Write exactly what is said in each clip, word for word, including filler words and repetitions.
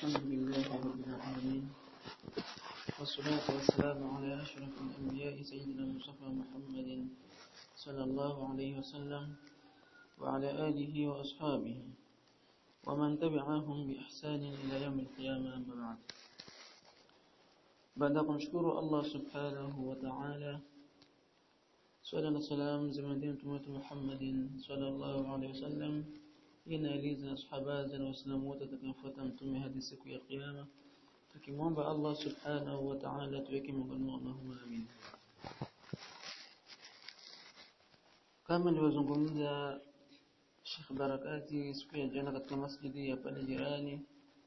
الحمد لله رب العالمين والصلاة والسلام على أشرف الأنبياء سيدنا المصطفى محمد صلى الله عليه وسلم وعلى آله وأصحابه ومن تبعهم بإحسان إلى يوم القيامة. أما بعد، بعدكم شكر الله سبحانه وتعالى صلى الله عليه وسلم زمانين محمد صلى الله عليه وسلم inaeleza ashabaza na waislamu wote watakaofuata mtume hadi siku ya kiyama, tukimwomba Allah subhanahu wa ta'ala tuweke miongoni mwao. Allahumma amin. Kama nilivyozungumza Sheikh Barakati siku ya jana katika masjidi ya pale jirani,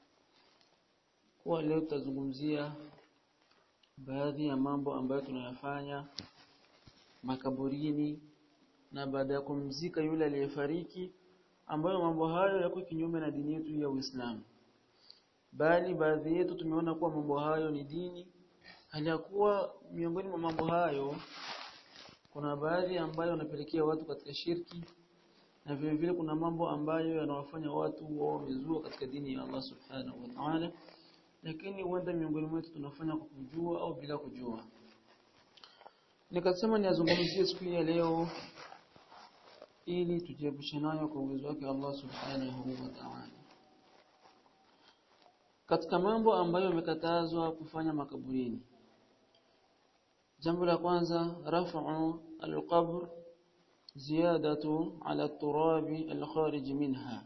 kwa leo tutazungumzia baadhi ya mambo ambayo tunayafanya makaburini na baada ya kumzika yule aliyefariki, ambayo mambo hayo yako kinyume na dini yetu ya Uislamu. Bali baadhi yetu tumeona kuwa mambo hayo ni dini, hali ya kuwa miongoni mwa mambo hayo kuna baadhi ambayo yanapelekea watu katika shirki, na vile vile kuna mambo ambayo yanawafanya watu wao wamezua katika dini ya Allah subhanahu wa ta'ala, lakini huenda miongoni mwetu tunafanya kwa kujua au bila kujua. Nikasema niazungumzie siku ya leo ili tujiepushe nayo kwa uwezo wake Allah subhanahu wa ta'ala. Katika mambo ambayo yamekatazwa kufanya makaburini, jambo la kwanza, raf'u al-qabr ziyadatu ala at-turabi al-kharij minha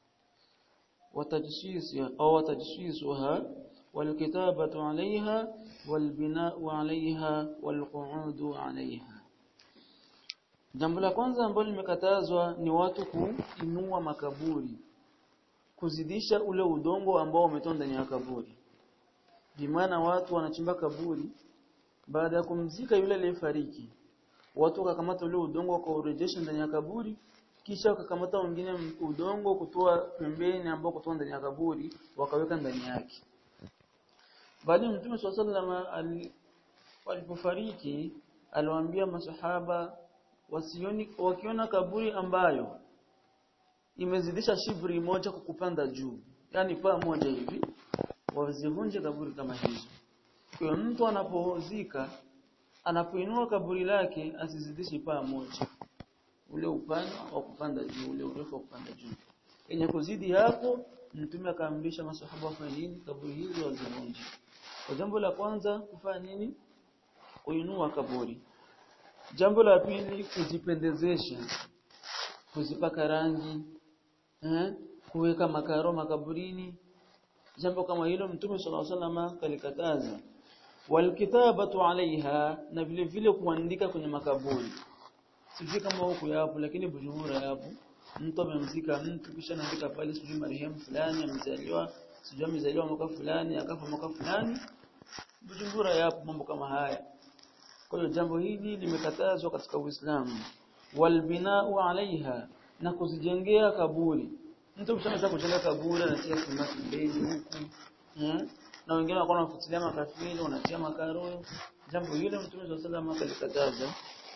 wa tajsisiha aw tajsisuha wal kitabatu 'alayha wal bina'u 'alayha wal qu'udu 'alayha. Jambo la kwanza ambalo limekatazwa ni watu kuinua makaburi, kuzidisha ule udongo ambao umetoa ndani ya kaburi. Bimaana watu wanachimba kaburi, baada ya kumzika yule aliyefariki, watu wakakamata ule udongo wakaurejesha ndani ya kaburi, kisha wakakamata wengine udongo kutoa pembeni ambao kutoa ndani ya kaburi wakaweka ndani yake. Bali Mtume sallallahu alaihi wasallam alipofariki aliwaambia masahaba wasioni wakiona kaburi ambayo imezidisha shibri moja kukupanda juu, yani paa moja hivi, wazivunje kaburi kama hizo. Kwa mtu anapozika, anapoinua kaburi lake asizidishe paa moja, ule upana wa kupanda juu, ule urefu wa kupanda juu. Yenye kuzidi hapo, Mtume akaamrisha masahaba wafanye nini? Kaburi hizo wazivunje. Kwa jambo la kwanza kufanya nini? Kuinua kaburi. Jambo la pili, kuzipendezesha, kuzipaka rangi, eh, kuweka makaro makaburini. Jambo kama hilo Mtume sallallahu alaihi wasallam kalikataza. Wal kitabatu 'alayha, na vile vile kuandika kwenye makaburi. Sijui kama huko yapo, lakini Bujumbura yapo. Mtu amemzika mtu kisha anaandika pale sijui marehemu fulani amezaliwa, sijui amezaliwa mwaka fulani, akafa mwaka fulani. Bujumbura yapo mambo kama haya. Kwa hiyo jambo hili limekatazwa katika Uislamu. Wal bina'u 'alayha, na kuzijengea kaburi. Mtu mshaanza kujenga kaburi anatia simati mbele huku, eh? Na wengine wako wanafuatilia makafiri wanatia makaro. Jambo hilo Mtume sallallahu alaihi wasallam akalikataza.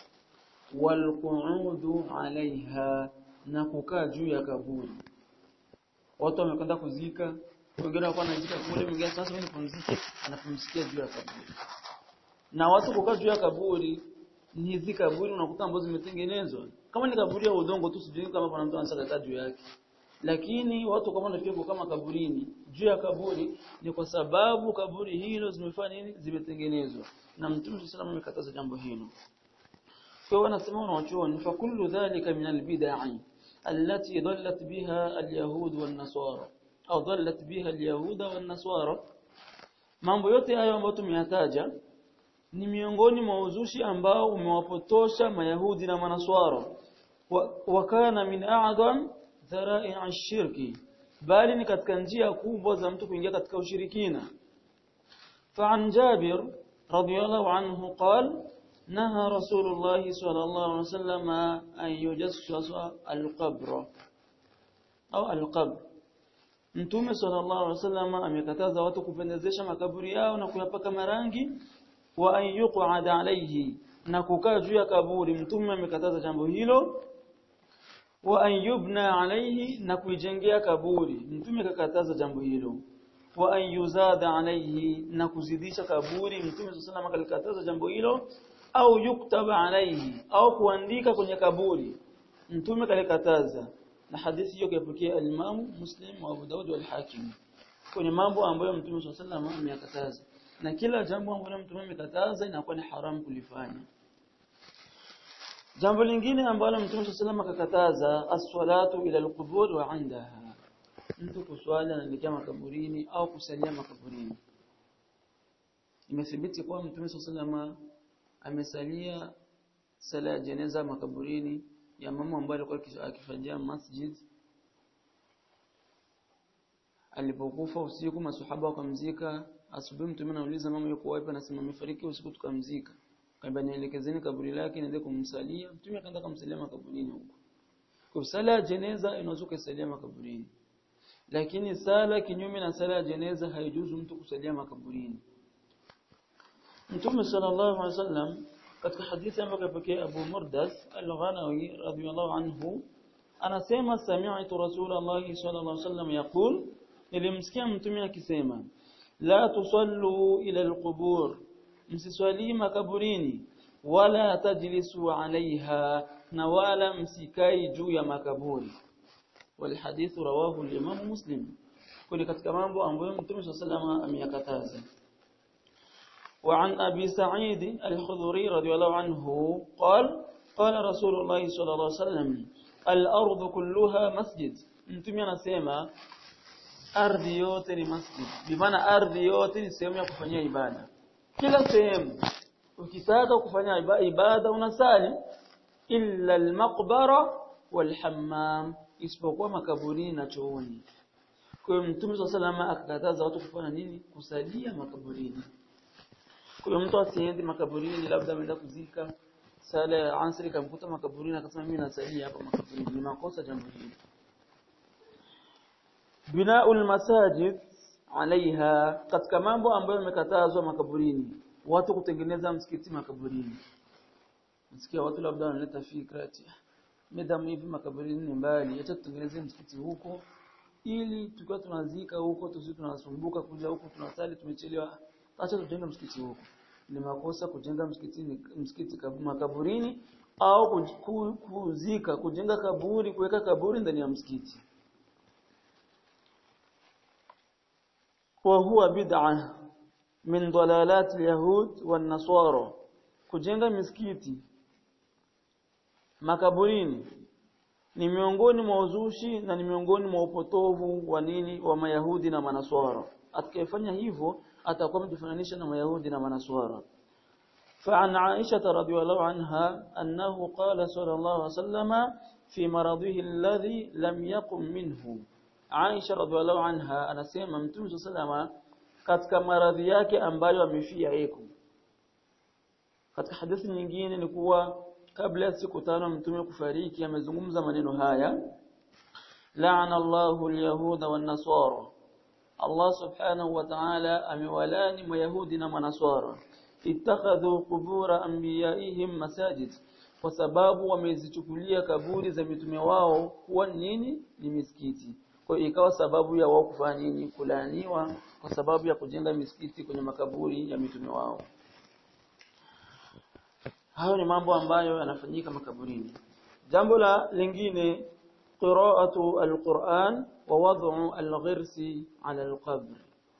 Wal qu'udu 'alayha, na kukaa juu ya kaburi. Watu wamekwenda kuzika, wengine wako wanazika kule, mwingine sasa mimi nipumzike, anapumzikia juu ya kaburi. Na watu kukaa juu ya kaburi, ni hizi kaburi unakuta ambazo zimetengenezwa. Kama ni kaburi ya udongo tu sijui kama kuna mtu anasaka juu yake. Lakini watu kama wanafika kama kaburini, juu ya kaburi, ni kwa sababu kaburi hilo zimefanya nini? Zimetengenezwa. Na Mtume sallallahu alaihi wasallam amekataza jambo hilo. Kwa hiyo wanasema wanachuoni, fa kullu dhalika min albid'i allati dhallat biha alyahud wan nasara au dhallat biha alyahuda wan nasara. Mambo yote hayo ambayo tumeyataja ni miongoni mwa uzushi ambao umewapotosha Mayahudi na Manaswara, wakana min a'dham dhara'i ash-shirki, bali ni katika njia kubwa za mtu kuingia katika ushirikina. Fa'an Jabir radiyallahu anhu qala naha Rasulullah sallallahu alaihi wasallam an yujassasa al-qabr au al-qabr. Mtume sallallahu alaihi wasallam amekataza watu kupendezesha makaburi yao na kuyapaka marangi, wa an yuq'ada alayhi, na kukaa juu ya kaburi. Mtume amekataza jambo hilo. Wa an yubna alayhi, na kuijengea kaburi. Mtume akakataza jambo hilo. wa an yuzada alayhi, na kuzidisha kaburi. Mtume sallallahu alayhi wasallam jambo hilo, au yuktaba alayhi, au kuandika kwenye kaburi. Mtume kalikataza, na hadithi hiyo kaipokea al-Imam Muslim wa Abu Daud wal Hakim. Kwenye mambo ambayo Mtume sallallahu alayhi wasallam ameyakataza, na kila jambo ambalo Mtume amekataza inakuwa ni haram kulifanya. Jambo lingine ambalo Mtume sallallahu alayhi wasallam akakataza, as-salatu ila al-qubur wa 'indaha, mtu kuswali anaelekea makaburini au kusalia makaburini. Imethibiti kwa Mtume sallallahu alayhi wasallam amesalia sala ya jeneza makaburini ya mama ambaye alikuwa akifanyia masjid. Alipokufa usiku, maswahaba wakamzika. Asubuhi Mtume anauliza mama yuko wapi, anasema amefariki usiku tukamzika. Kaambia nielekezeni kaburi lake niende kumsalia. Mtume akaenda kumsalia makaburini huko. Kwa sala ya jeneza inaweza kusalia makaburini, lakini sala kinyume na sala ya jeneza haijuzu mtu kusalia makaburini. Mtume sallallahu alaihi wasallam katika hadithi ambayo kapokea Abu Murdas al-Ghanawi radhiyallahu anhu anasema, sami'tu Rasulullah sallallahu alaihi wasallam yaqul, nilimsikia Mtume akisema, la tusallu ila al-qubur, msiswali makaburini, wala tajlisu alaiha, na wala msikai juu ya makaburi. Wal hadith rawahu al-Imam Muslim. Kuni katika mambo ambayo Mtume sallallahu alaihi wasallam ameyakataza. وعن أبي سعيد الخضري رضي الله عنه قال قال رسول الله صلى الله عليه وسلم الأرض كلها مسجد. Mtume anasema ardhi yote ni masjid, bimaana ardhi yote ni sehemu ya kufanyia ibada. Kila sehemu ukitaka kufanya ibada unasali, illa al-maqbara wal-hammam, isipokuwa makaburini na chooni. Kwa hiyo Mtume sallallahu alayhi wasallam akakataza watu kufanya nini? Kusalia makaburini. Kwa hiyo mtu asiende makaburini, labda ameenda kuzika, sala ya asri kamkuta makaburini akasema mimi nasalia hapa makaburini, ni makosa jambo hili. Binaul masajid alaiha, katika mambo ambayo yamekatazwa makaburini, watu kutengeneza msikiti makaburini. Msikia watu labda wanaleta fikra ati medamu hivi makaburini ni mbali, acha tutengeneze msikiti huko ili tukiwa tunazika huko tusi tunasumbuka kuja huko tunasali tumechelewa. Acha tujenge msikiti huko. Ni makosa kujenga msikiti msikiti makaburini, au kuzika kujenga kaburi, kuweka kaburi ndani ya msikiti. Wa huwa bid'ah min dalalat al-yahud wan-nasara. Kujenga misikiti makaburini ni miongoni mwa uzushi na ni miongoni mwa upotovu wa nini wa Mayahudi na Manaswara. Atakayefanya hivyo atakuwa mjifananisha na Mayahudi na Manaswara. فعن عائشة رضي الله عنها أنه قال صلى الله عليه وسلم في مرضه الذي لم يقم منه. Aisha radhiallahu anha anasema Mtume sallallahu katika maradhi yake ambayo amefia yeko. Katika hadithi nyingine ni kuwa kabla ya siku tano Mtume kufariki amezungumza maneno haya, la'ana Allahu al-yahuda wan-nasara, Allah subhanahu wa ta'ala amewalani mayahudi na manaswara, ittakhadhu qubura anbiyaihim masajid, kwa sababu wamezichukulia kaburi za mitume wao kuwa nini? Ni misikiti. Kwa hiyo ikawa sababu ya wao kufanya nini? Kulaaniwa kwa sababu ya kujenga misikiti kwenye makaburi ya mitume wao. Hayo ni mambo ambayo yanafanyika makaburini. Jambo la lingine, qira'atu al-Qur'an wa wad'u al-ghirsi 'ala al-qabr.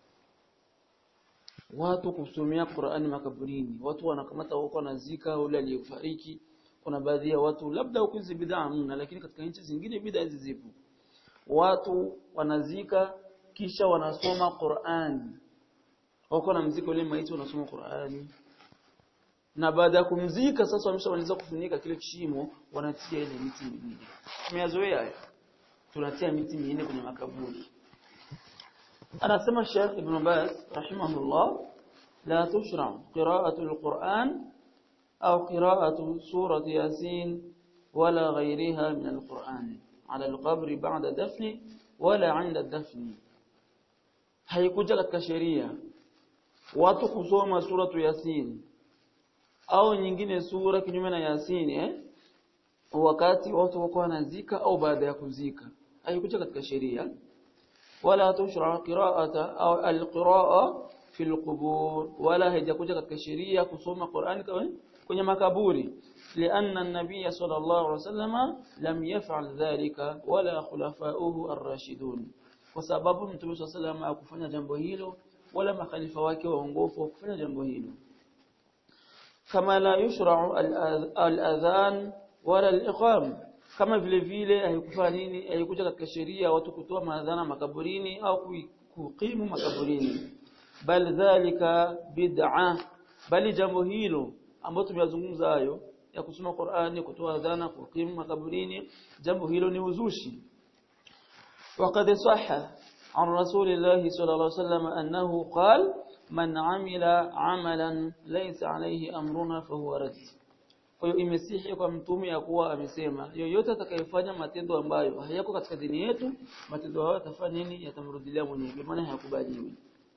Watu kusomea Qur'ani makaburini, watu wanakamata huko wanazika yule aliyefariki. Kuna baadhi ya watu labda huko hizi bid'a hamna, lakini katika nchi zingine bid'a hizi zipo. Watu wanazika kisha wanasoma Qur'ani. Wako na mziko ile maiti wanasoma Qur'ani. Na baada ya kumzika sasa wameshamaliza kufunika kile kishimo, wanatia ile miti mingine. Tumeyazoea haya. Tunatia miti mingine kwenye makaburi. Anasema Sheikh Ibn Baz rahimahullah, la tushra' qira'atu al-Qur'an au qira'atu surati Yasin wala ghayriha min al-Qur'an ala al-qabr ba'da dafni wala 'inda dafni. Haikuja katika sheria watu kusoma suratu Yasin au nyingine sura kinyume na Yasin eh wakati watu wako wanazika au baada ya kuzika. Haikuja katika sheria. wala tushra qira'ata au alqiraa fi alqubur, wala haijakuja katika sheria kusoma Qur'ani kwenye makaburi. لأن النبي صلى الله عليه وسلم لم يفعل ذلك ولا خلفاؤه الراشدون. وسبب Mtume صلى الله عليه وسلم hakufanya jambo hilo wala makhalifa wake waongofu kufanya jambo hilo. Kama la yushra'u al-adhan wala al-iqam, kama vile vile haikufanya nini, haikuja katika sheria watu kutoa maadhana makaburini au kuqimu makaburini. Bal dhalika bid'ah, bali jambo hilo ambalo tumeyazungumza hayo ya kusoma Qur'ani, kutoa adhana, kuqimu makaburini, jambo hilo ni uzushi. وقد صح عن رسول الله صلى الله عليه وسلم أنه قال من عمل عملا ليس عليه أمرنا فهو رد. Kwa hiyo imesihi kwa mtume ya kuwa amesema yoyote atakayefanya matendo ambayo hayako katika dini yetu, matendo hayo atafanya nini, yatamrudilia mwenyewe, maana hayakubaliwi.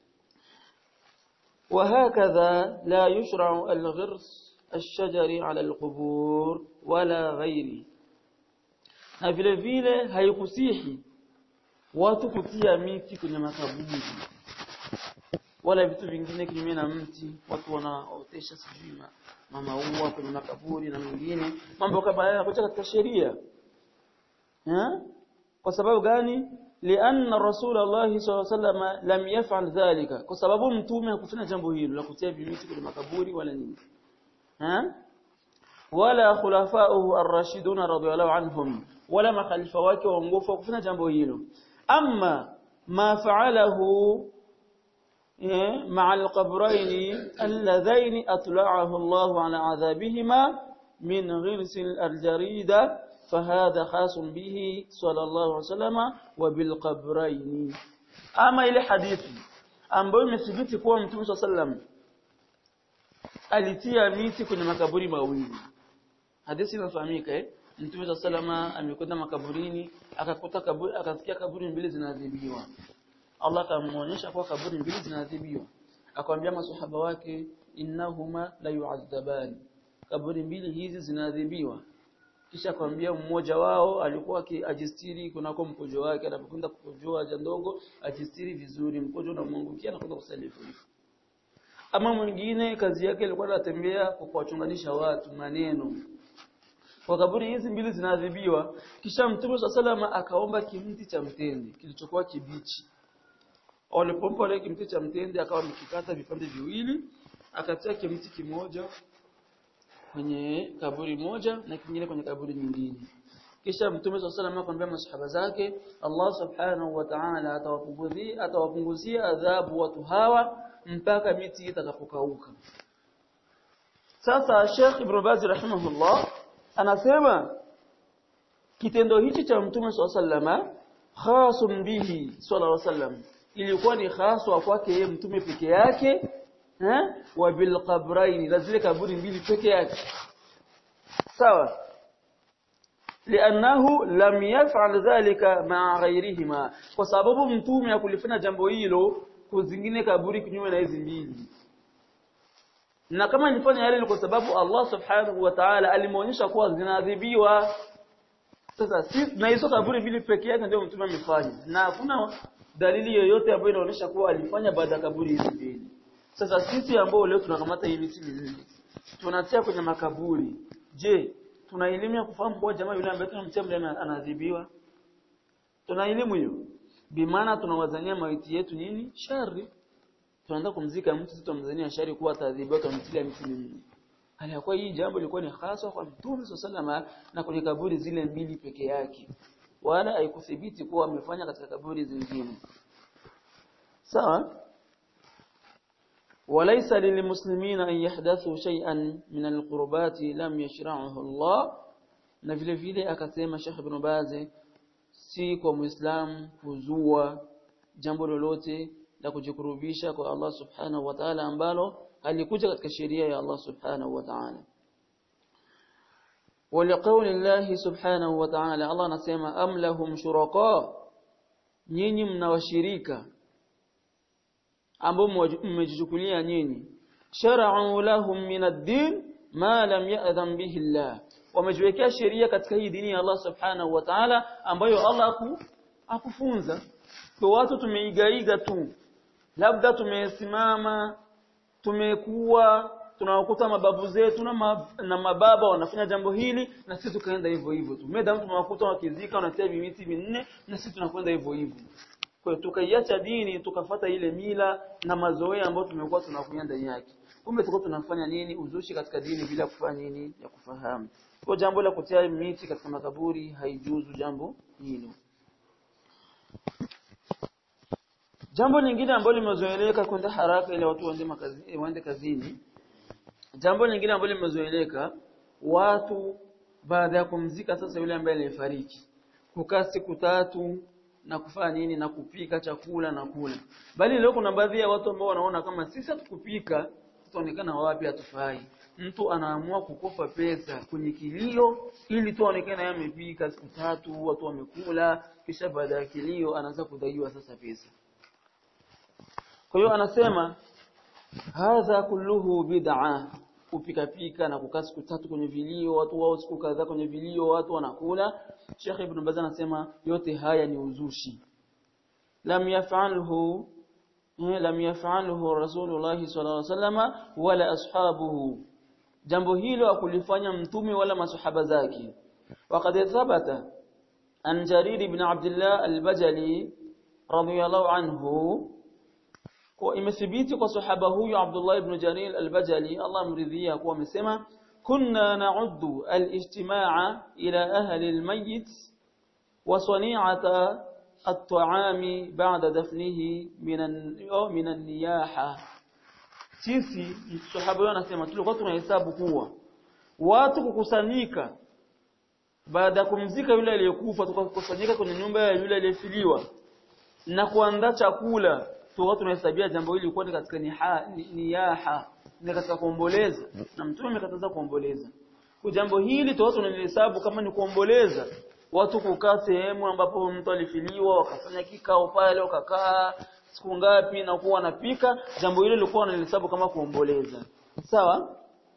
وهكذا لا يشرع الغرس الشجر على القبور ولا غيره. Na vile vile haikusihi watu kutia miti kwenye makaburi wala vitu vingine kinyume na mti, watu wanaotesha sijui maua kwenye makaburi na mengine mambo kama haya yanakuja katika sheria. Eh? Kwa sababu gani? Lianna Rasulullah sallallahu alaihi wasallam lam yaf'al dhalika, kwa sababu mtume hakufanya jambo hilo la kutia miti kwenye makaburi wala nini. Eh? Wala khulafa'uhu ar-rashidun radhiyallahu anhum, wala makhalifa wake waongofu hakufanya jambo hilo. أما ما فعله مع القبرين اللذين أطلعه الله على عذابهما من غرس الجريدة فهذا خاص به صلى الله عليه وسلم وبالقبرين. أما إلى حديث ambayo imethibiti kuwa Mtume صلى الله عليه وسلم alitia miti kwenye makaburi mawili. Hadithi inafahamika eh? Mtume sallallahu amekwenda makaburini akakuta kaburi, akasikia kaburi mbili zinaadhibiwa. Allah akamuonyesha kwa kaburi mbili zinaadhibiwa. Akamwambia maswahaba wake, innahuma la yu'adhaban, kaburi mbili hizi zinaadhibiwa. Kisha akamwambia mmoja wao alikuwa akijistiri kunako mkojo wake, anapokwenda kukojoa haja ndogo ajistiri vizuri, mkojo unamwangukia na kwenda kusalifu. Ama mwingine kazi yake ilikuwa anatembea kwa kuwachunganisha watu maneno. Kwa kaburi hizi mbili zinaadhibiwa. Kisha Mtume sallallahu akaomba kimti cha mtende kilichokuwa kibichi. Alipompa ile kimti cha mtende akawa amekikata vipande viwili, akatia kimti kimoja kwenye kaburi moja na kingine kwenye kaburi nyingine. Kisha Mtume sallallahu akamwambia masahaba zake, Allah subhanahu wa ta'ala atawapunguzia atawapunguzia adhabu watu hawa mpaka miti itakapokauka. Sasa Sheikh Ibn Baz rahimahullah anasema kitendo hichi cha Mtume sallallahu khasun bihi sallallahu alaihi wasallam, ilikuwa ni khaswa kwake yeye mtume peke yake, eh, wa bil qabrain, na zile kaburi mbili peke yake. Sawa? Lianahu lam yaf'al dhalika ma'a ghayrihima, kwa sababu mtume hakulifanya jambo hilo kuzingine kaburi kinyume na hizi mbili. Na kama nilifanya yale ni kwa sababu Allah subhanahu wa ta'ala alimuonyesha kuwa zinaadhibiwa. Sasa si na hizo kaburi mbili peke yake ndio mtume amefanya, na hakuna dalili yoyote ambayo inaonyesha kuwa alifanya baada ya kaburi hizi mbili. Sasa sisi ambao leo tunakamata hii miti miwili tunatia kwenye makaburi, je, tuna elimu ya kufahamu kwa jamaa yule ambaye tunamtia mle anaadhibiwa? Tuna elimu hiyo? Bi maana tunawazania maiti yetu nini? Shari. Tunaanza kumzika mtu tutamzania shari kuwa taadhibiwa tumtilia miti miwili. Aliyakuwa hii jambo lilikuwa ni hasa kwa Mtume sallallahu na kwenye kaburi zile mbili peke yake, wala haikuthibiti kuwa amefanya katika kaburi zingine. Sawa? Walaysa lilmuslimina an yahdathu shay'an min alqurbati lam yashra'ahu Allah. Na vile vile akasema Sheikh Ibn Baz, si kwa Muislamu kuzua jambo lolote la kujikurubisha kwa Allah subhanahu wa ta'ala ambalo halikuja katika sheria ya Allah subhanahu wa ta'ala. ولقول الله سبحانه وتعالى, Allah anasema am lahum shuraka, nyinyi mnawashirika ambao mmejichukulia nyinyi, shara'u lahum min ad-din ma lam ya'dhan bihi Allah, wamejiwekea sheria katika hii dini ya Allah subhanahu wa ta'ala ambayo Allah akufunza. Kwa watu tumeigaiga tu, labda tumesimama tumekuwa tunawakuta mababu zetu na, mab, na mababa wanafanya jambo hili na sisi tukaenda hivyo hivyo tu. Meda mtu tunawakuta wakizika wanatia miti minne na sisi tunakwenda hivyo hivyo. Kwa hiyo tukaiacha dini tukafuata ile mila na mazoea ambayo tumekuwa tunakunya ndani yake. Kumbe tuko tunafanya nini uzushi katika dini bila kufanya nini ya kufahamu. Kwa jambo la kutia miti katika makaburi haijuzu jambo hilo. Jambo lingine ambalo limezoeleka kwenda haraka ile watu waende makazi waende kazini. Jambo lingine ambalo limezoeleka watu baada ya kumzika sasa yule ambaye alifariki kukaa siku tatu na kufanya nini na kupika chakula na kula. Bali leo kuna baadhi ya watu ambao wanaona kama sisi hatukupika tutaonekana wapi hatufai. Mtu anaamua kukopa pesa kwenye kilio ili tuonekane yeye amepika siku tatu watu wamekula kisha baada ya kilio anaanza kudaiwa sasa pesa. Kwa hiyo anasema hadha kulluhu bid'a, kupika pika na kukaa siku tatu kwenye vilio watu wao siku kadhaa kwenye vilio watu wanakula. Sheikh Ibn Baz anasema yote haya ni uzushi. Lam yaf'alhu lam yaf'alhu Rasulullah sallallahu alaihi wasallam wala ashabuhu, jambo hilo akulifanya mtume wala masahaba zake. Waqad thabata an Jarir ibn Abdullah al-Bajali radiyallahu anhu, kwa imethibiti kwa sahaba huyu Abdullah ibn Jarir al-Bajali Allah mridhia kuwa amesema kunna na'uddu al-ijtima'a ila ahli al-mayyit wa sani'ata at-ta'ami ba'da dafnihi minan minan niyaha. Sisi sahaba wanasema tulikuwa tunahesabu kuwa watu kukusanyika baada ya kumzika yule aliyekufa, tukakusanyika kwenye nyumba ya yule aliyefiliwa na kuandaa chakula, tulikuwa tunahesabia jambo hili kwa katika niyaha, ni katika kuomboleza, na mtume amekataza kuomboleza. Kwa jambo hili tulikuwa tunalihesabu kama ni kuomboleza, watu kukaa sehemu ambapo mtu alifiliwa wakafanya kikao pale wakakaa siku ngapi na kuwa wanapika, jambo hilo lilikuwa wanalihesabu kama kuomboleza. Sawa?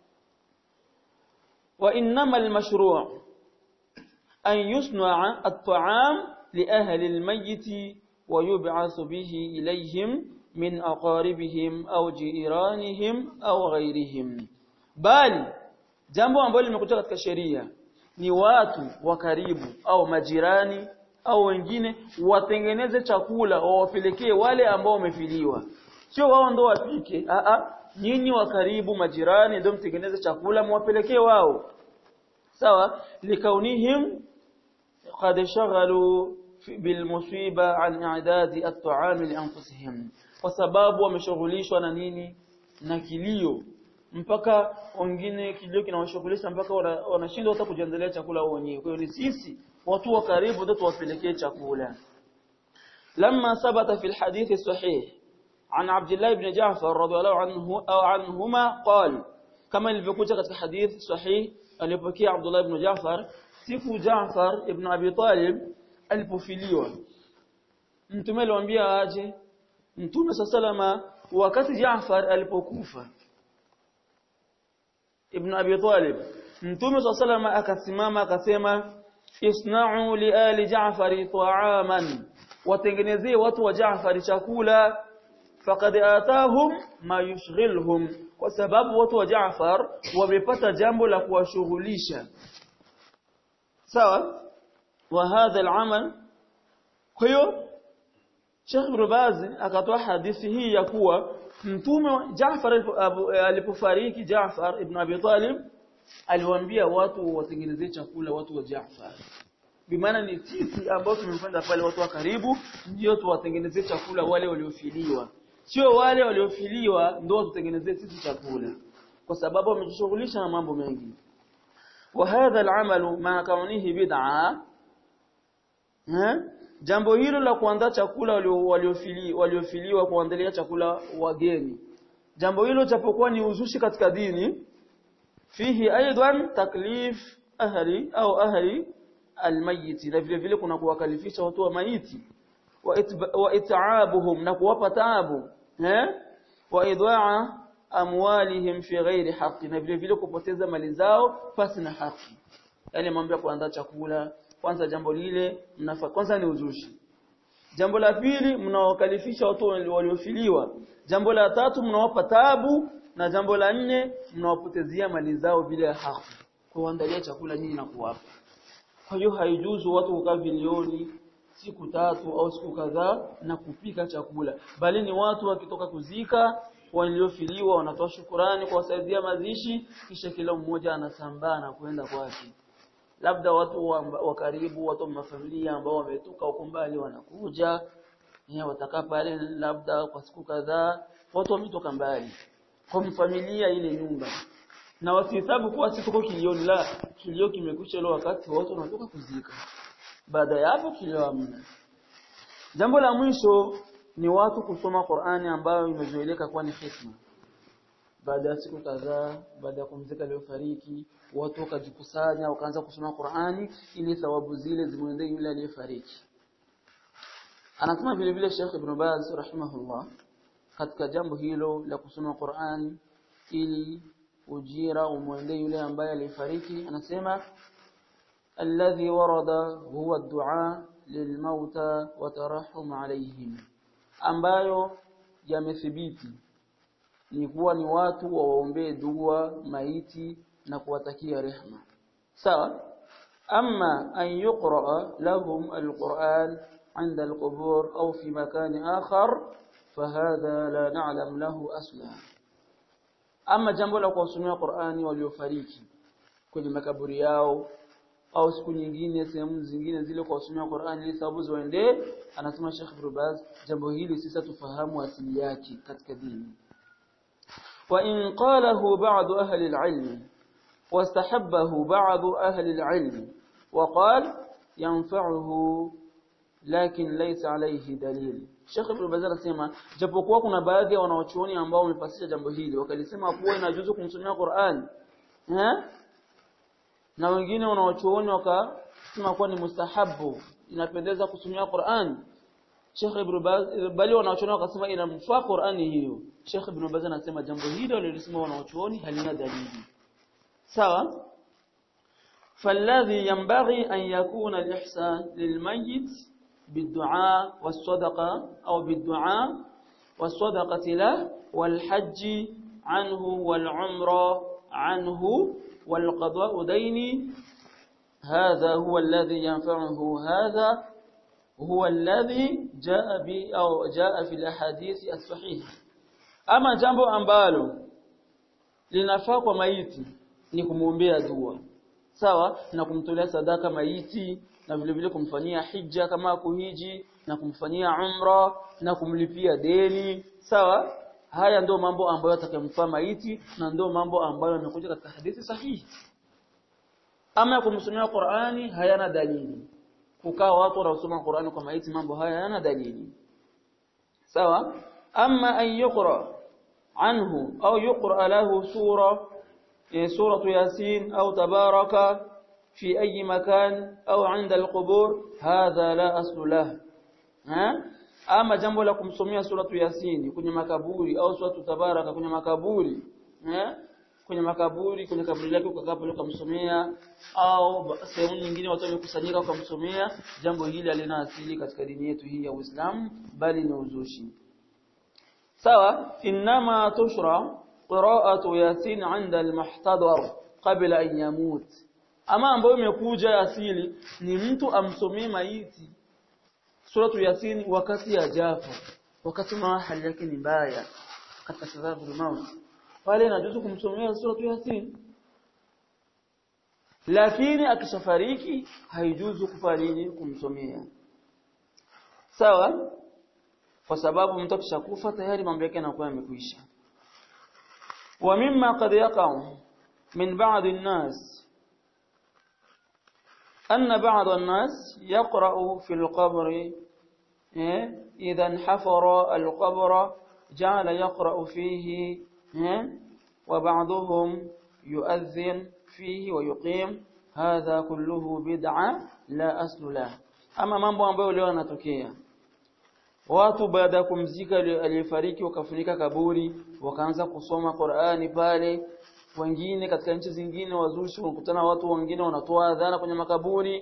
Wa innama al-mashru' an yusna'a at-ta'am li ahli al-mayyit wa yub'ath bihi ilayhim min aqaribihim au jiranihim au ghayrihim. Bali jambo ambalo limekuja katika sheria ni watu wa karibu au majirani au wengine watengeneze chakula wawapelekee wale ambao wamefiliwa, sio wao ndo wapike. A a nyinyi wa karibu majirani ndio mtengeneze chakula mwapelekee wao. Sawa? Likaunihim qad shaghalu bil musiba an i'dad at-ta'am li anfusihim, kwa sababu wameshughulishwa na nini? Na kilio, mpaka wengine kilio kinawashughulisha mpaka wanashindwa hata kujiandalia chakula wao wenyewe. Kwa hiyo ni sisi watu wa karibu ndio tuwapelekee chakula. Lamma sabata fi al-hadith sahih an Abdullah ibn Ja'far radhiyallahu anhu au anhuma qala, kama ilivyokuja katika hadith sahih alipokea Abdullah ibn Ja'far siku Ja'far ibn Abi Talib alipofiliwa, mtume aliwaambia aje mtume sallama wakati Ja'far alipokufa ibn Abi Talib, mtume sallama akasimama akasema isna'u li ali Ja'far ta'aman, watengenezee watu wa Ja'far chakula, faqad atahum ma yushghilhum, kwa sababu watu wa Ja'far wamepata jambo la kuwashughulisha. Sawa? Wa hadha al-amal, kwa hiyo Sheikh Ibn Baz akatoa hadithi hii ya kuwa mtume Ja'far alipofariki, Ja'far ibn Abi Talib aliwaambia watu watengenezee chakula watu wa Ja'far. Bimaana ni sisi ambao tumemfanya pale watu wa karibu ndio tuwatengenezee chakula wale waliofiliwa, sio wale waliofiliwa ndio tutengenezee sisi chakula, kwa sababu wamejishughulisha na mambo mengi. Wa hadha al-amalu ma kaunihi bid'a, jambo hilo la kuandaa chakula waliofiliwa waliofiliwa kuandalia chakula wageni, jambo hilo japokuwa ni uzushi katika dini, fihi aidan taklif ahli au ahli almayit, na vile vile kuna kuwakalifisha watu wa maiti, wa it'abuhum, na kuwapa taabu, eh wa idwa'a amwalihim fi ghairi haqqi, na vile vile kupoteza mali zao pasi na haki. Yani mambo ya kuandaa chakula kwanza, jambo lile mnafaa kwanza ni uzushi. Jambo la pili, mnawakalifisha watu waliofiliwa. Jambo la tatu, mnawapa taabu, na jambo la nne, mnawapotezea mali zao bila haki. Kuandalia chakula nyinyi na kuwapa. Kwa hiyo haijuzu watu kukaa vilioni siku tatu au siku kadhaa na kupika chakula, bali ni watu wakitoka kuzika waliofiliwa wanatoa shukrani kwa wasaidia mazishi, kisha kila mmoja anasambaa na kwenda kwake. Labda watu wa karibu, watu wa mafamilia ambao wametoka huko mbali wanakuja, ni watakaa pale labda kwa siku kadhaa, watu wametoka mbali kwa familia ile nyumba. Na wasihesabu kuwa sisi tuko kilioni, la, kilio kimekwisha ile wakati watu wanatoka kuzika. Baada ya hapo kilio hamna. Jambo la mwisho ni watu kusoma Qur'ani ambayo imezoeleka kuwa ni hikma. Baada ya siku kadhaa, baada ya kumzika aliyofariki, watu wakajikusanya wakaanza kusoma Qur'ani ili thawabu zile zimuendee yule aliyefariki. Anasema vile vile Sheikh Ibn Baz rahimahullah katika jambo hilo la kusoma Qur'ani ili ujira umuendee yule ambaye alifariki, anasema alladhi warada huwa ad-du'a lilmauta wa tarahum alayhim, ambayo yamethibiti ni kuwa ni watu waombee dua maiti na kuwatakia rehema. Sawa? Amma an yuqra lahum al-Qur'an 'inda al-qubur au fi makan akhar fahadha la na'lam lahu asla. Ama jambo la kusomea Qur'ani waliofariki kwenye makaburi yao au siku nyingine sehemu zingine zile kwa kusomea Qur'ani ili sababu ziende, anasema Sheikh Ibn Baz, jambo hili sisi tufahamu asili yake katika dini. Wa in qalahu ba'd ahli al-'ilm wastahabbahu ba'd ahli al-'ilm wa qala yanfa'uhu lakin laysa alayhi dalil. Sheikh Ibn Baz anasema japokuwa kuna baadhi ya wanawachuoni ambao wamepasisha jambo hili wakalisema kuwa inajuzu kumsomea Qur'an, eh, na wengine wanawachuoni wakasema kuwa ni mustahabu, inapendeza kusomea Qur'an. Sheikh Ibn Baz bali wanawachuoni wakasema inamfaa Qur'ani hiyo. Sheikh Ibn Baz anasema jambo hili walilisema wanawachuoni halina dalili. Sawa? فالذي ينبغي أن يكون الإحسان للميت بالدعاء والصدقة أو بالدعاء والصدقة له والحج عنه والعمرة عنه والقضاء دين، هذا هو الذي ينفعه، هذا هو الذي جاء به أو جاء في الأحاديث الصحيحة. أما jambo ambalo linafaa kwa maiti ni kumuombea dua, sawa, na kumtolea sadaka maiti, na vile vile kumfanyia hija kama kuhiji, na kumfanyia umra, na kumlipia deni, sawa. Haya ndio mambo ambayo atakayomfaa maiti na ndio mambo ambayo yamekuja katika hadithi sahihi. Ama kumsomea Qur'ani hayana dalili. Kukaa watu wanasoma Qur'ani kwa maiti, mambo haya hayana dalili. Sawa? Amma an yuqra anhu au yuqra lahu sura suratu Yasin au Tabaraka fi ayi makan au 'inda al-qubur, hadha la aslu lahu. Ha? Ama jambo la kumsomea suratu Yasin kwenye makaburi au suratu Tabaraka kwenye makaburi, eh, kwenye makaburi, kwenye kaburi lake ukakaa pale ukamsomea, au sehemu nyingine watu wamekusanyika ukamsomea, jambo hili halina asili katika dini yetu hii ya Uislamu, bali ni uzushi. Sawa? Inma tushra qira'atu Yasin 'inda al-muhtadar qabla an yamut. Ama ambayo imekuja asili ni mtu amsomee maiti suratu Yasin wakati ya jafa, wakati hali yake ni mbaya katika sababu ya mauti, pale inajuzu kumsomea suratu Yasin. Lakini akishafariki haijuzu kufariji kumsomea. Sawa? Kwa sababu mtu akishakufa tayari mambo yake yanakuwa yamekwisha. Wa mimma qad yaqa'u min ba'd an-nas أن بعض الناس يقرأ في القبر إذا انحفر القبر جعل يقرأ فيه، وبعضهم يؤذن فيه ويقيم، هذا كله بدعة لا أصل له. أما mambo ambayo leo yanatokea, watu baada ya kumzika aliyefariki wakafunika kaburi wakaanza kusoma Qur'ani pale. Wengine katika nchi zingine wazushi wakutana watu wengine wanatoa adhana kwenye makaburi,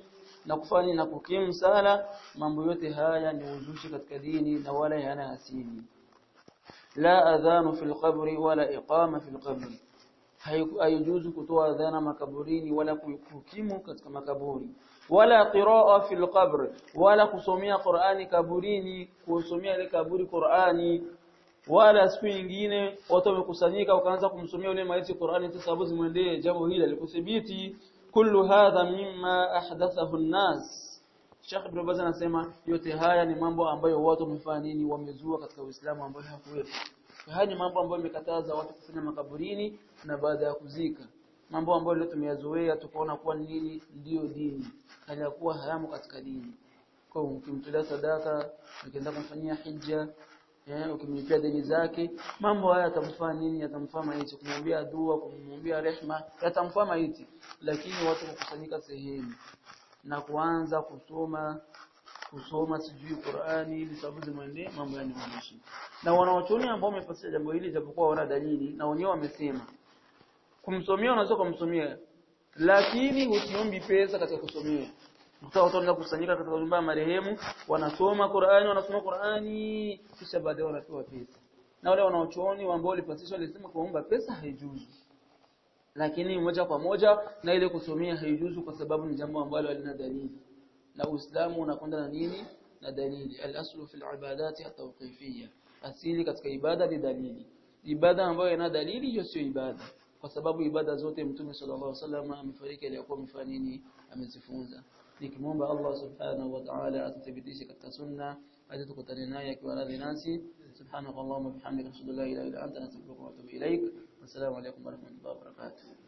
na kufanya na kukimu sala, mambo yote haya ni uzushi katika dini na wala yana asili. La adhanu fil qabri wala iqama fil qabri, haijuzu kutoa adhana makaburini wala kukimu katika makaburi, wala qiraa fil qabr, wala kusomea Qur'ani kaburini, kusomea ile kaburi Qur'ani, wala siku nyingine watu wamekusanyika wakaanza kumsomea yule maiti Qur'ani tu sababu zimwendee jambo hili alikuthibiti. Kullu hadha mimma ahdathahu an-nas. Sheikh Ibn Baz anasema yote haya ni mambo ambayo watu wamefanya nini, wamezua katika Uislamu ambayo hakuwepo. Haya ni mambo ambayo yamekataza watu kufanya makaburini na baada ya kuzika, mambo ambayo leo tumeyazoea tukaona kuwa nini ndio dini, hali ya kuwa haramu katika dini. Kwa hiyo ukimtolea sadaka, ukienda kumfanyia hija, eh, ukimlipia deni zake, mambo haya yatamfaa nini? Yatamfaa maiti, kumwambia dua, kumwambia rehema, yatamfaa maiti. Lakini watu kukusanyika sehemu na kuanza kusoma kusoma sijui Qur'ani ili sababu zimwendee, mambo yani mwandishi. Na wanaochuoni ambao wamefasiri jambo hili japokuwa wana dalili, na wenyewe wamesema kumsomea unaweza kumsomea, lakini usiombi pesa katika kusomea. Mtao utaanza kusanyika katika nyumba ya marehemu, wanasoma Qur'ani, wanasoma Qur'ani kisha baadaye wanapewa pesa. Na wale wanaochuoni ambao walipasishwa walisema kuomba pesa haijuzu. Lakini moja kwa moja na ile kusomea haijuzu kwa sababu ni jambo ambalo halina dalili. Na Uislamu unakwenda na nini? Na dalili. Al-aslu fil ibadati at-tawqifiyya. Asili katika ibada ni dalili. Ibada ambayo ina dalili hiyo sio ibada. Kwa sababu ibada zote Mtume sallallahu alaihi wasallam amefariki aliyokuwa amefanya nini? Amezifunza. Nikimwomba Allah subhanahu wa ta'ala atuthibitishe katika sunna, hadi tukutane naye akiwa radhi nasi. Subhanakallahumma bihamdika ashhadu an la ilaha illa anta astaghfiruka wa atubu ilaik. Assalamu alaykum wa rahmatullahi wa barakatuh.